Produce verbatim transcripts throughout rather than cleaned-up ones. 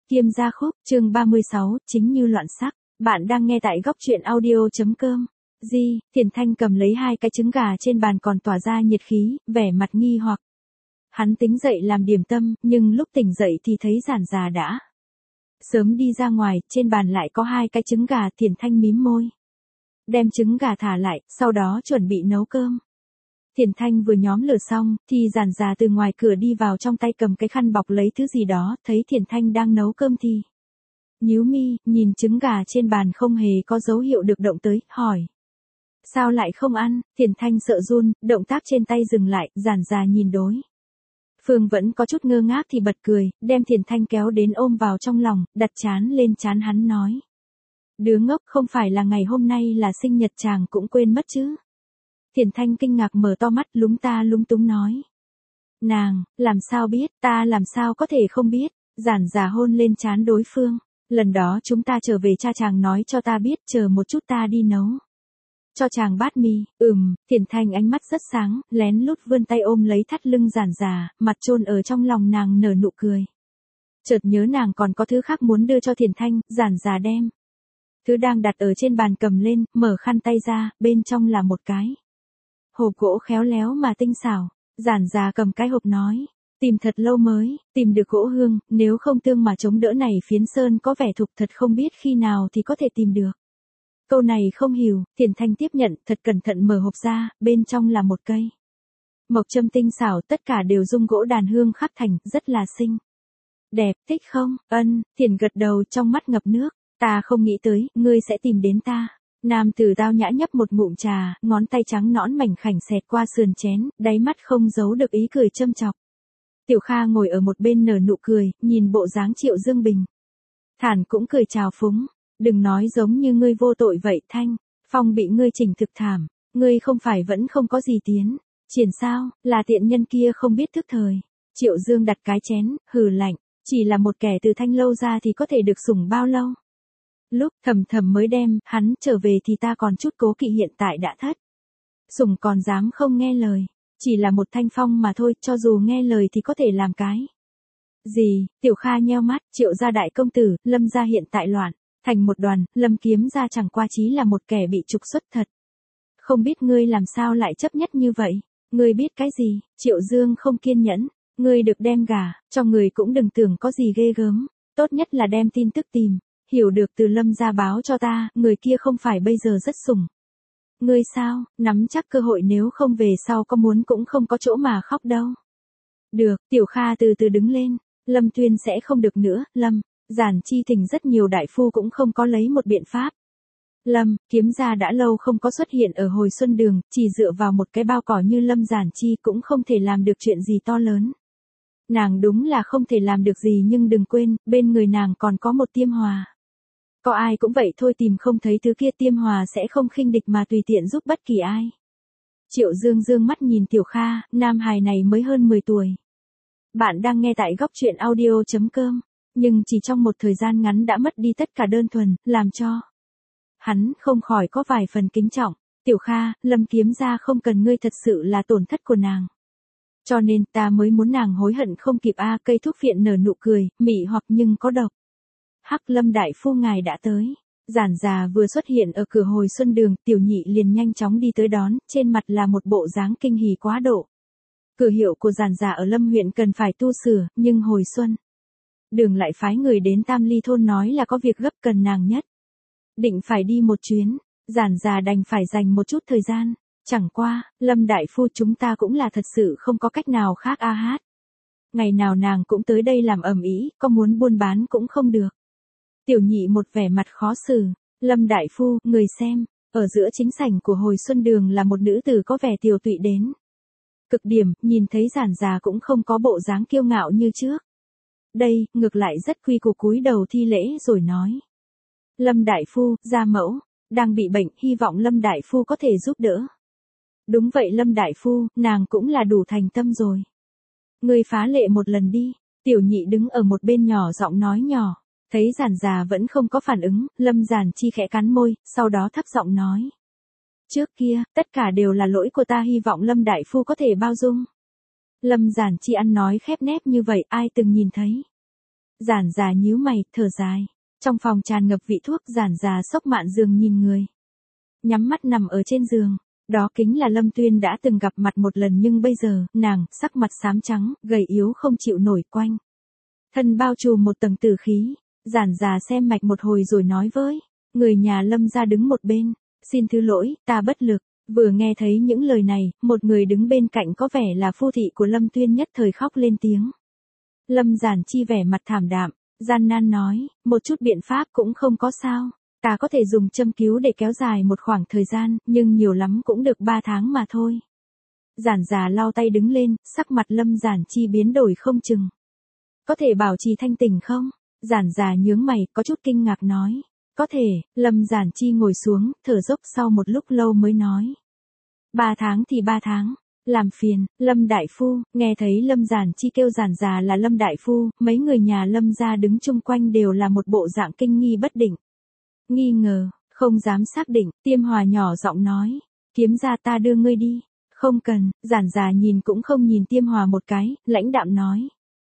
Kiêm gia khúc, chương ba mươi sáu, chính như loạn sắc. Bạn đang nghe tại góc truyện audio.com. Di, Thiền Thanh cầm lấy hai cái trứng gà trên bàn còn tỏa ra nhiệt khí, vẻ mặt nghi hoặc. Hắn tính dậy làm điểm tâm, nhưng lúc tỉnh dậy thì thấy Giản Già đã sớm đi ra ngoài, trên bàn lại có hai cái trứng gà. Thiền Thanh mím môi, đem trứng gà thả lại, sau đó chuẩn bị nấu cơm. Thiền Thanh vừa nhóm lửa xong, thì Giản Già từ ngoài cửa đi vào, trong tay cầm cái khăn bọc lấy thứ gì đó, thấy Thiền Thanh đang nấu cơm thì nhíu mi, nhìn trứng gà trên bàn không hề có dấu hiệu được động tới, hỏi. Sao lại không ăn? Thiền Thanh sợ run, động tác trên tay dừng lại, Giản Già nhìn đối phương vẫn có chút ngơ ngác thì bật cười, đem Thiền Thanh kéo đến ôm vào trong lòng, đặt trán lên trán hắn nói. Đứa ngốc, không phải là ngày hôm nay là sinh nhật chàng cũng quên mất chứ? Thiền Thanh kinh ngạc mở to mắt, lúng ta lúng túng nói. Nàng, làm sao biết, ta làm sao có thể không biết? Giản Già hôn lên trán đối phương. Lần đó chúng ta trở về cha chàng nói cho ta biết, chờ một chút ta đi nấu cho chàng bát mì. Ừm, Thiền Thanh ánh mắt rất sáng, lén lút vươn tay ôm lấy thắt lưng Giản Già, mặt chôn ở trong lòng nàng nở nụ cười. Chợt nhớ nàng còn có thứ khác muốn đưa cho Thiền Thanh, Giản Già đem thứ đang đặt ở trên bàn cầm lên, mở khăn tay ra, bên trong là một cái hộp gỗ khéo léo mà tinh xảo. Giản Già cầm cái hộp nói. Tìm thật lâu mới tìm được gỗ hương, nếu không tương mà chống đỡ này phiến sơn có vẻ thục thật, không biết khi nào thì có thể tìm được. Câu này không hiểu, Thiền Thanh tiếp nhận, thật cẩn thận mở hộp ra, bên trong là một cây mộc châm tinh xảo, tất cả đều dung gỗ đàn hương khắc thành, rất là xinh đẹp, thích không? Ân, Thiền gật đầu, trong mắt ngập nước. Ta không nghĩ tới, ngươi sẽ tìm đến ta. Nam tử tao nhã nhấp một ngụm trà, ngón tay trắng nõn mảnh khảnh xẹt qua sườn chén, đáy mắt không giấu được ý cười châm chọc. Tiểu Kha ngồi ở một bên nở nụ cười, nhìn bộ dáng Triệu Dương Bình thản cũng cười chào phúng. Đừng nói giống như ngươi vô tội vậy Thanh, Phong bị ngươi chỉnh thực thảm, ngươi không phải vẫn không có gì tiến triển sao? Là tiện nhân kia không biết thức thời. Triệu Dương đặt cái chén, hừ lạnh, chỉ là một kẻ từ Thanh lâu ra thì có thể được sủng bao lâu? Lúc Thầm Thầm mới đem hắn trở về thì ta còn chút cố kỵ, hiện tại đã thất sủng còn dám không nghe lời. Chỉ là một Thanh Phong mà thôi, cho dù nghe lời thì có thể làm cái gì? Tiểu Kha nheo mắt, Triệu gia đại công tử, Lâm gia hiện tại loạn thành một đoàn, Lâm Kiếm gia chẳng qua chí là một kẻ bị trục xuất thật. Không biết ngươi làm sao lại chấp nhất như vậy? Ngươi biết cái gì? Triệu Dương không kiên nhẫn. Ngươi được đem gà cho người cũng đừng tưởng có gì ghê gớm, tốt nhất là đem tin tức tìm hiểu được từ Lâm gia báo cho ta, người kia không phải bây giờ rất sủng ngươi sao? Nắm chắc cơ hội, nếu không về sau có muốn cũng không có chỗ mà khóc đâu. Được, Tiểu Kha từ từ đứng lên. Lâm Tuyên sẽ không được nữa. Lâm Giản Chi thỉnh rất nhiều đại phu cũng không có lấy một biện pháp. Lâm Kiếm gia đã lâu không có xuất hiện ở hồi xuân đường, chỉ dựa vào một cái bao cỏ như Lâm Giản Chi cũng không thể làm được chuyện gì to lớn. Nàng đúng là không thể làm được gì, nhưng đừng quên, bên người nàng còn có một Tiêm Hòa. Có ai cũng vậy thôi, tìm không thấy thứ kia Tiêm Hòa sẽ không khinh địch mà tùy tiện giúp bất kỳ ai. Triệu Dương dương mắt nhìn Tiểu Kha, nam hài này mới hơn mười tuổi. Bạn đang nghe tại góc truyện audio.com, nhưng chỉ trong một thời gian ngắn đã mất đi tất cả đơn thuần, làm cho hắn không khỏi có vài phần kính trọng. Tiểu Kha, Lâm Kiếm gia không cần ngươi, thật sự là tổn thất của nàng. Cho nên ta mới muốn nàng hối hận không kịp a. Cây thuốc phiện nở nụ cười, mị hoặc nhưng có độc. Hắc, Lâm đại phu ngài đã tới. Giản Già vừa xuất hiện ở cửa hồi xuân đường, Tiểu Nhị liền nhanh chóng đi tới đón, trên mặt là một bộ dáng kinh hỉ quá độ. Cửa hiệu của Giản Già ở Lâm huyện cần phải tu sửa, nhưng hồi xuân đường lại phái người đến Tam Ly thôn nói là có việc gấp cần nàng nhất định phải đi một chuyến. Giản Già đành phải dành một chút thời gian. Chẳng qua, Lâm đại phu, chúng ta cũng là thật sự không có cách nào khác a hát. Ngày nào nàng cũng tới đây làm ầm ĩ, có muốn buôn bán cũng không được. Tiểu Nhị một vẻ mặt khó xử. Lâm đại phu, người xem, ở giữa chính sảnh của hồi xuân đường là một nữ tử có vẻ tiều tụy đến cực điểm, nhìn thấy Giản Già cũng không có bộ dáng kiêu ngạo như trước. Đây, ngược lại rất quy củ, cúi đầu thi lễ rồi nói. Lâm đại phu, gia mẫu đang bị bệnh, hy vọng Lâm đại phu có thể giúp đỡ. Đúng vậy Lâm đại phu, nàng cũng là đủ thành tâm rồi. Ngươi phá lệ một lần đi. Tiểu Nhị đứng ở một bên nhỏ giọng nói nhỏ. Thấy Giản Già vẫn không có phản ứng, Lâm Giản Chi khẽ cắn môi, sau đó thấp giọng nói. Trước kia, tất cả đều là lỗi của ta, hy vọng Lâm đại phu có thể bao dung. Lâm Giản Chi ăn nói khép nép như vậy, ai từng nhìn thấy. Giản Già nhíu mày, thở dài. Trong phòng tràn ngập vị thuốc, Giản Già xốc mạn giường nhìn người. Nhắm mắt nằm ở trên giường. Đó kính là Lâm Tuyên đã từng gặp mặt một lần, nhưng bây giờ, nàng, sắc mặt xám trắng, gầy yếu không chịu nổi, quanh thân bao trùm một tầng tử khí. Giản Già xem mạch một hồi rồi nói với người nhà Lâm ra đứng một bên. Xin thứ lỗi, ta bất lực. Vừa nghe thấy những lời này, một người đứng bên cạnh có vẻ là phu thị của Lâm Tuyên nhất thời khóc lên tiếng. Lâm Giản Chi vẻ mặt thảm đạm, gian nan nói, một chút biện pháp cũng không có sao. Ta có thể dùng châm cứu để kéo dài một khoảng thời gian, nhưng nhiều lắm cũng được ba tháng mà thôi. Giản Già lau tay đứng lên, sắc mặt Lâm Giản Chi biến đổi không chừng. Có thể bảo trì thanh tỉnh không? Giản Già nhướng mày, có chút kinh ngạc nói. Có thể. Lâm Giản Chi ngồi xuống, thở dốc sau một lúc lâu mới nói. Ba tháng thì ba tháng. Làm phiền, Lâm Đại Phu. Nghe thấy Lâm Giản Chi kêu Giản Già là Lâm Đại Phu, mấy người nhà Lâm gia đứng chung quanh đều là một bộ dạng kinh nghi bất định. Nghi ngờ, không dám xác định, Tiêm Hòa nhỏ giọng nói. Kiếm gia ta đưa ngươi đi. Không cần. Giản Già nhìn cũng không nhìn Tiêm Hòa một cái, lãnh đạm nói.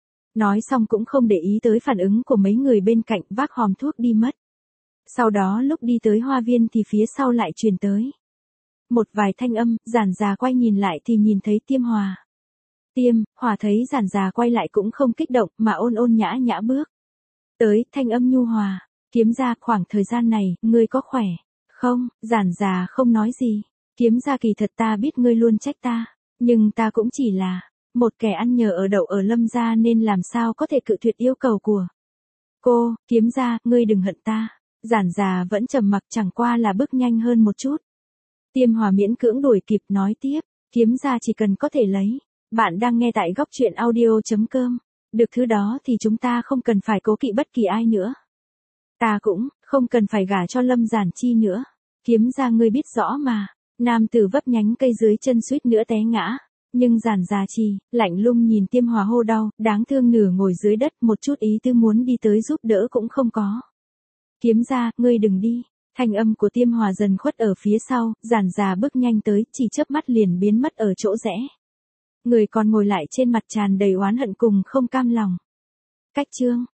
Nói xong cũng không để ý tới phản ứng của mấy người bên cạnh, vác hòm thuốc đi mất. Sau đó lúc đi tới hoa viên thì phía sau lại truyền tới một vài thanh âm. Giản Già quay nhìn lại thì nhìn thấy Tiêm Hòa. Tiêm Hòa thấy Giản Già quay lại cũng không kích động, mà ôn ôn nhã nhã bước tới, thanh âm nhu hòa. Kiếm gia, khoảng thời gian này, ngươi có khỏe không? Giản Già không nói gì. Kiếm gia, kỳ thật ta biết ngươi luôn trách ta, nhưng ta cũng chỉ là một kẻ ăn nhờ ở đậu ở Lâm gia, nên làm sao có thể cự tuyệt yêu cầu của cô. Kiếm gia, ngươi đừng hận ta. Giản Già vẫn trầm mặc, chẳng qua là bước nhanh hơn một chút. Tiêm Hòa miễn cưỡng đuổi kịp, nói tiếp. Kiếm gia chỉ cần có thể lấy. Bạn đang nghe tại góc truyện audio chấm com. Được thứ đó thì chúng ta không cần phải cố kỵ bất kỳ ai nữa. Ta cũng không cần phải gả cho Lâm Giản Chi nữa. Kiếm gia, ngươi biết rõ mà. Nam tử vấp nhánh cây dưới chân suýt nữa té ngã. Nhưng Giản Già chỉ lạnh lùng nhìn Tiêm Hòa hô đau, đáng thương nửa ngồi dưới đất, một chút ý tư muốn đi tới giúp đỡ cũng không có. Kiếm gia, ngươi đừng đi. Thanh âm của Tiêm Hòa dần khuất ở phía sau, Giản Già bước nhanh tới, chỉ chớp mắt liền biến mất ở chỗ rẽ. Người còn ngồi lại trên mặt tràn đầy oán hận cùng không cam lòng. Cách chương